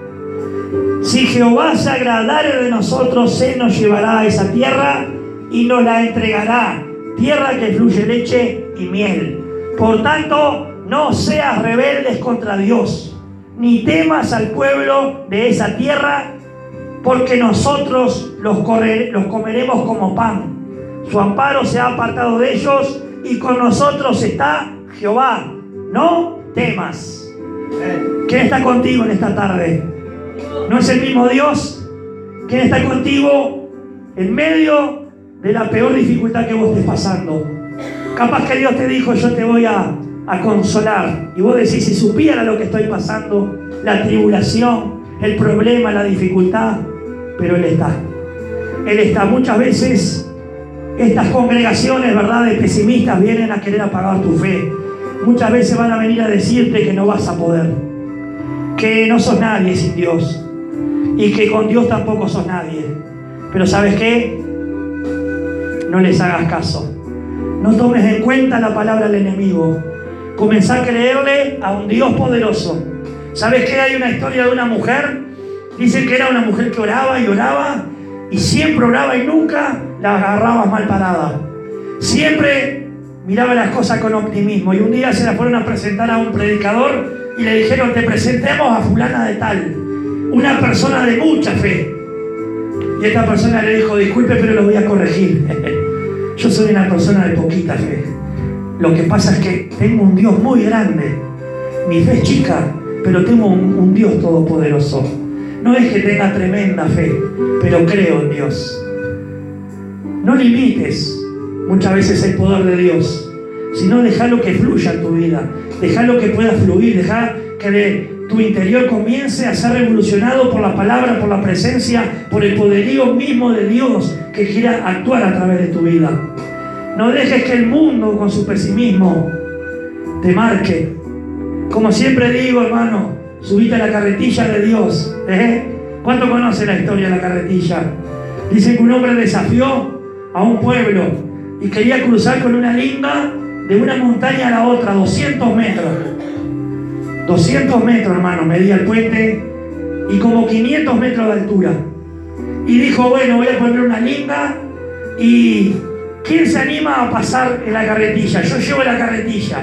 Si Jehová se agradare de nosotros, Él nos llevará a esa tierra y nos la entregará, tierra que fluye leche y miel. Por tanto, no seas rebeldes contra Dios, ni temas al pueblo de esa tierra, porque nosotros los comeremos como pan. Su amparo se ha apartado de ellos y con nosotros está Jehová. No temas. ¿Quién está contigo en esta tarde? ¿No es el mismo Dios? ¿Quién está contigo en medio de la peor dificultad que vos estés pasando? Capaz que Dios te dijo, yo te voy a consolar. Y vos decís, si supiera lo que estoy pasando, la tribulación, el problema, la dificultad, pero Él está. Él está. Muchas veces estas congregaciones, ¿verdad?, de pesimistas vienen a querer apagar tu fe. Muchas veces van a venir a decirte que no vas a poder, que no sos nadie sin Dios y que con Dios tampoco sos nadie. Pero ¿sabes qué? No les hagas caso. No tomes en cuenta la palabra del enemigo. Comenzá a creerle a un Dios poderoso. ¿Sabes qué? Hay una historia de una mujer. Dicen que era una mujer que oraba y oraba y siempre oraba y nunca la agarraba mal parada. Siempre miraba las cosas con optimismo. Y un día se la fueron a presentar a un predicador y le dijeron, te presentemos a fulana de tal, una persona de mucha fe. Y esta persona le dijo, disculpe, pero lo voy a corregir. Yo soy una persona de poquita fe. Lo que pasa es que tengo un Dios muy grande. Mi fe es chica, pero tengo un Dios todopoderoso. No es que tenga tremenda fe, pero creo en Dios. No limites muchas veces el poder de Dios, sino déjalo que fluya en tu vida, déjalo que pueda fluir, deja que de tu interior comience a ser revolucionado por la palabra, por la presencia, por el poderío mismo de Dios que quiera actuar a través de tu vida. No dejes que el mundo con su pesimismo te marque. Como siempre digo, hermano, subite a la carretilla de Dios. ¿Cuánto conoce la historia de la carretilla? Dicen que un hombre desafió a un pueblo y quería cruzar con una linga de una montaña a la otra, 200 metros. 200 metros, hermano, medía el puente y como 500 metros de altura. Y dijo, bueno, voy a poner una linga y ¿quién se anima a pasar en la carretilla? Yo llevo la carretilla.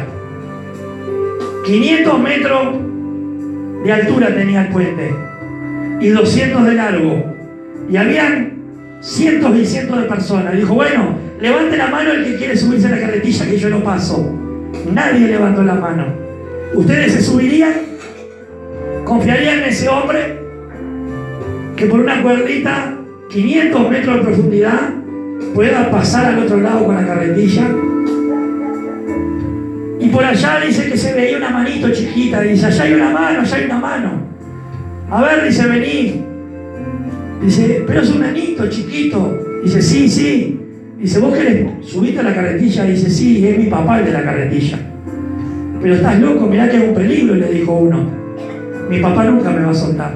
500 metros de altura tenía el puente y 200 de largo. Y habían cientos y cientos de personas. Dijo, bueno, levante la mano el que quiere subirse a la carretilla que yo lo paso. Nadie levantó la mano. ¿Ustedes se subirían? ¿Confiarían en ese hombre que por una cuerdita, 500 metros de profundidad, pueda pasar al otro lado con la carretilla? Y por allá dice que se veía una manito chiquita. Dice, allá hay una mano, allá hay una mano. A ver, dice, vení. Dice, pero es un anito chiquito. Dice, sí, sí. Dice, ¿vos querés subirte a la carretilla? Dice, sí, es mi papá el de la carretilla. Pero estás loco, mirá que es un peligro, le dijo uno. Mi papá nunca me va a soltar.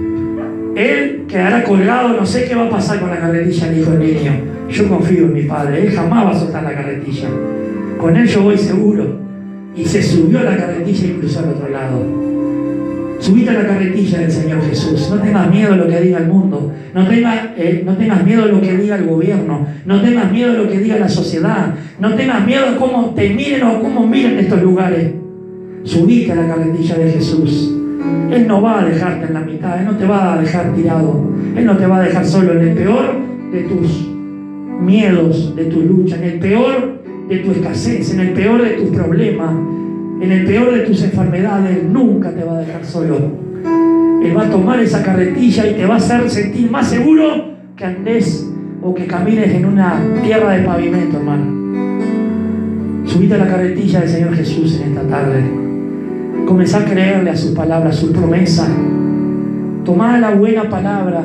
Él quedará colgado, no sé qué va a pasar con la carretilla, dijo el niño. Yo confío en mi padre, él jamás va a soltar la carretilla. Con él yo voy seguro. Y se subió a la carretilla y cruzó al otro lado. Subite a la carretilla del Señor Jesús. No tengas miedo a lo que diga el mundo. No tengas miedo a lo que diga el gobierno. No tengas miedo a lo que diga la sociedad. No tengas miedo a cómo te miren o a cómo miren estos lugares. Subite a la carretilla de Jesús. Él no va a dejarte en la mitad. Él no te va a dejar tirado. Él no te va a dejar solo en el peor de tus miedos, de tu lucha, en el peor de tu escasez, en el peor de tus problemas, en el peor de tus enfermedades. Él nunca te va a dejar solo. Él va a tomar esa carretilla y te va a hacer sentir más seguro que andes o que camines en una tierra de pavimento, hermano. Subite a la carretilla del Señor Jesús en esta tarde. Comenzá a creerle a sus palabras, sus promesas. Tomá la buena palabra.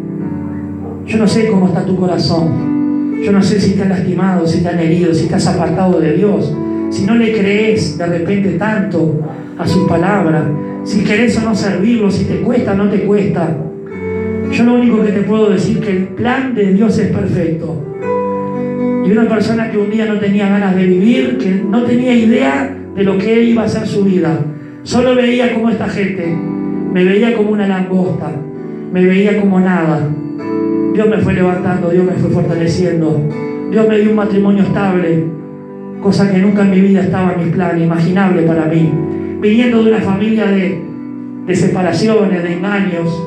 Yo no sé cómo está tu corazón. Yo no sé si estás lastimado, si estás herido, si estás apartado de Dios. Si no le crees de repente tanto a su palabra, si querés o no servirlo, si te cuesta o no te cuesta. Yo lo único que te puedo decir es que el plan de Dios es perfecto. Y una persona que un día no tenía ganas de vivir, que no tenía idea de lo que iba a ser su vida, solo veía como esta gente, me veía como una langosta, me veía como nada. Dios me fue levantando, Dios me fue fortaleciendo, Dios me dio un matrimonio estable, cosa que nunca en mi vida estaba en mis planes, imaginable para mí. Viniendo de una familia de separaciones, de engaños.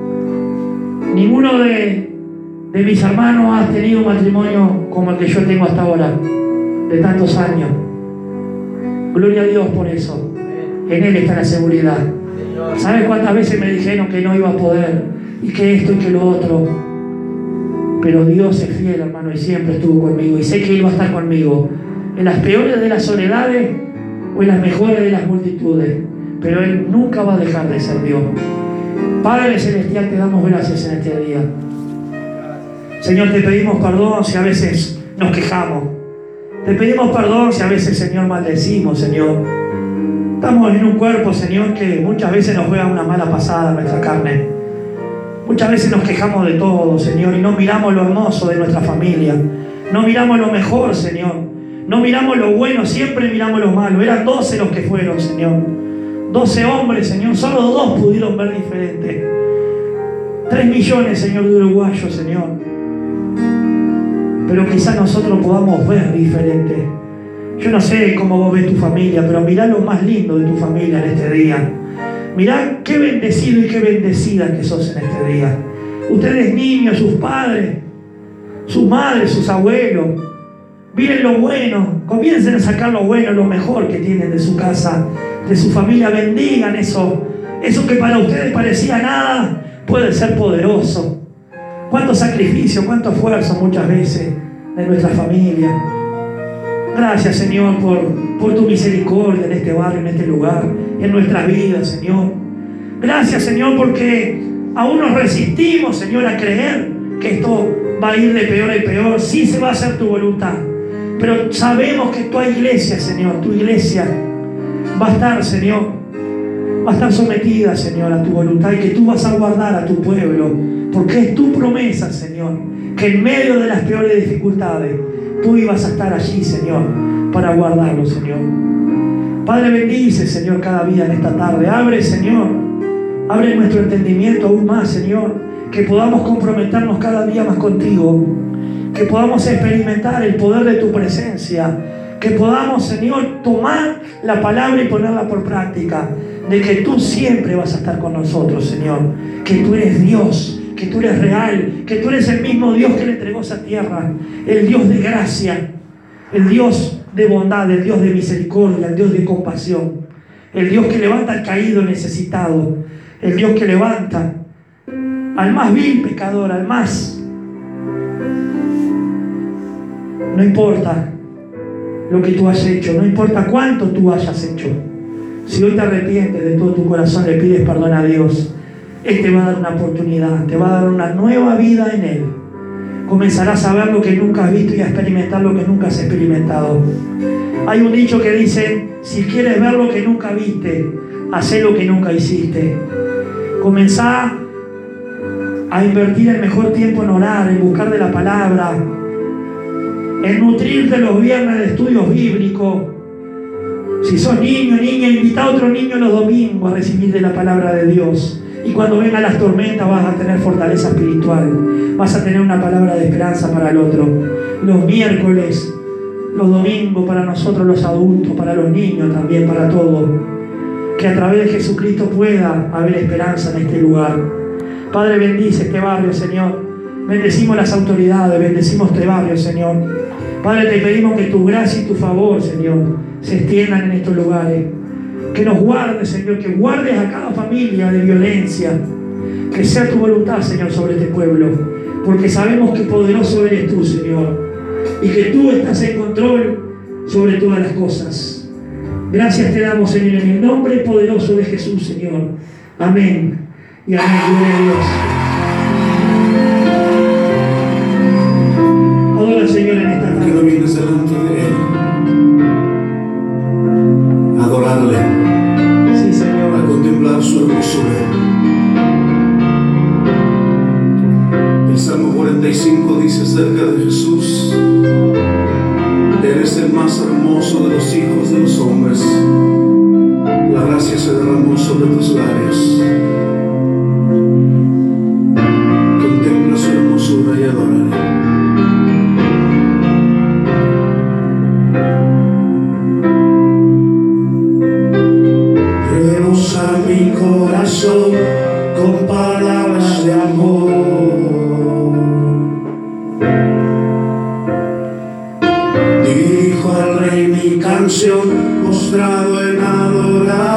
Ninguno de mis hermanos ha tenido un matrimonio como el que yo tengo hasta ahora, de tantos años. Gloria a Dios por eso. En Él está la seguridad. ¿Sabes cuántas veces me dijeron que no iba a poder? Y que esto y que lo otro. Pero Dios es fiel, hermano, y siempre estuvo conmigo. Y sé que Él va a estar conmigo en las peores de las soledades o en las mejores de las multitudes. Pero Él nunca va a dejar de ser Dios. Padre Celestial, te damos gracias en este día. Señor, te pedimos perdón si a veces nos quejamos. Te pedimos perdón si a veces, Señor, maldecimos, Señor. Estamos en un cuerpo, Señor, que muchas veces nos juega una mala pasada en nuestra carne. Muchas veces nos quejamos de todo, Señor, y no miramos lo hermoso de nuestra familia. No miramos lo mejor, Señor. No miramos lo bueno, siempre miramos lo malo. Eran 12 los que fueron, Señor. 12 hombres, Señor. Solo 2 pudieron ver diferente. 3 millones, Señor, de uruguayos, Señor. Pero quizás nosotros podamos ver diferente. Yo no sé cómo vos ves tu familia, pero mirá lo más lindo de tu familia en este día. Mirá qué bendecido y qué bendecida que sos en este día. Ustedes niños, sus padres, sus madres, sus abuelos, miren lo bueno, comiencen a sacar lo bueno, lo mejor que tienen de su casa, de su familia. Bendigan eso que para ustedes parecía nada, puede ser poderoso. Cuánto sacrificio, cuánto esfuerzo muchas veces de nuestra familia. Gracias, Señor, por tu misericordia en este barrio, en este lugar, en nuestras vidas, Señor. Gracias, Señor, porque aún nos resistimos, Señor, a creer que esto va a ir de peor en peor. Sí se va a hacer tu voluntad, pero sabemos que tu iglesia, Señor, tu iglesia va a estar, Señor, va a estar sometida, Señor, a tu voluntad, y que tú vas a guardar a tu pueblo, porque es tu promesa, Señor, que en medio de las peores dificultades tú ibas a estar allí, Señor, para guardarlo, Señor. Padre, bendice, Señor, cada vida en esta tarde. Abre, Señor, abre nuestro entendimiento aún más, Señor, que podamos comprometernos cada día más contigo, que podamos experimentar el poder de tu presencia, que podamos, Señor, tomar la palabra y ponerla por práctica, de que tú siempre vas a estar con nosotros, Señor, que tú eres Dios, que tú eres real, que tú eres el mismo Dios que le entregó esa tierra, el Dios de gracia, el Dios de bondad, el Dios de misericordia, el Dios de compasión, el Dios que levanta al caído necesitado, el Dios que levanta al más vil pecador, al más. No importa lo que tú has hecho, no importa cuánto tú hayas hecho. Si hoy te arrepientes de todo tu corazón, le pides perdón a Dios, Él te va a dar una oportunidad, te va a dar una nueva vida en Él. Comenzarás a ver lo que nunca has visto y a experimentar lo que nunca has experimentado. Hay un dicho que dice: si quieres ver lo que nunca viste, haz lo que nunca hiciste. Comenzá a invertir el mejor tiempo en orar, en buscar de la palabra, en nutrirte los viernes de estudios bíblicos. Si sos niño, niña, invita a otro niño los domingos a recibir de la palabra de Dios. Y cuando vengan las tormentas vas a tener fortaleza espiritual, vas a tener una palabra de esperanza para el otro. Los miércoles, los domingos para nosotros los adultos, para los niños también, para todos. Que a través de Jesucristo pueda haber esperanza en este lugar. Padre, bendice este barrio, Señor. Bendecimos las autoridades, bendecimos este barrio, Señor. Padre, te pedimos que tu gracia y tu favor, Señor, se extiendan en estos lugares. Que nos guardes, Señor, que guardes a cada familia de violencia. Que sea tu voluntad, Señor, sobre este pueblo. Porque sabemos que poderoso eres tú, Señor. Y que tú estás en control sobre todas las cosas. Gracias te damos, Señor, en el nombre poderoso de Jesús, Señor. Amén. Y amén. Gloria a Dios. Adora al Señor en esta tarde. Que no vienes delante de Él. Adorarle. Sí, Señor. A contemplar su hermosura. El Salmo 45 dice acerca de Jesús: eres el más hermoso de los hijos de los hombres. La gracia se derramó sobre tus labios. Contempla su hermosura y adórale. Rebosa mi corazón con palabras de amor. Dirijo al Rey mi canción, postrado en adoración.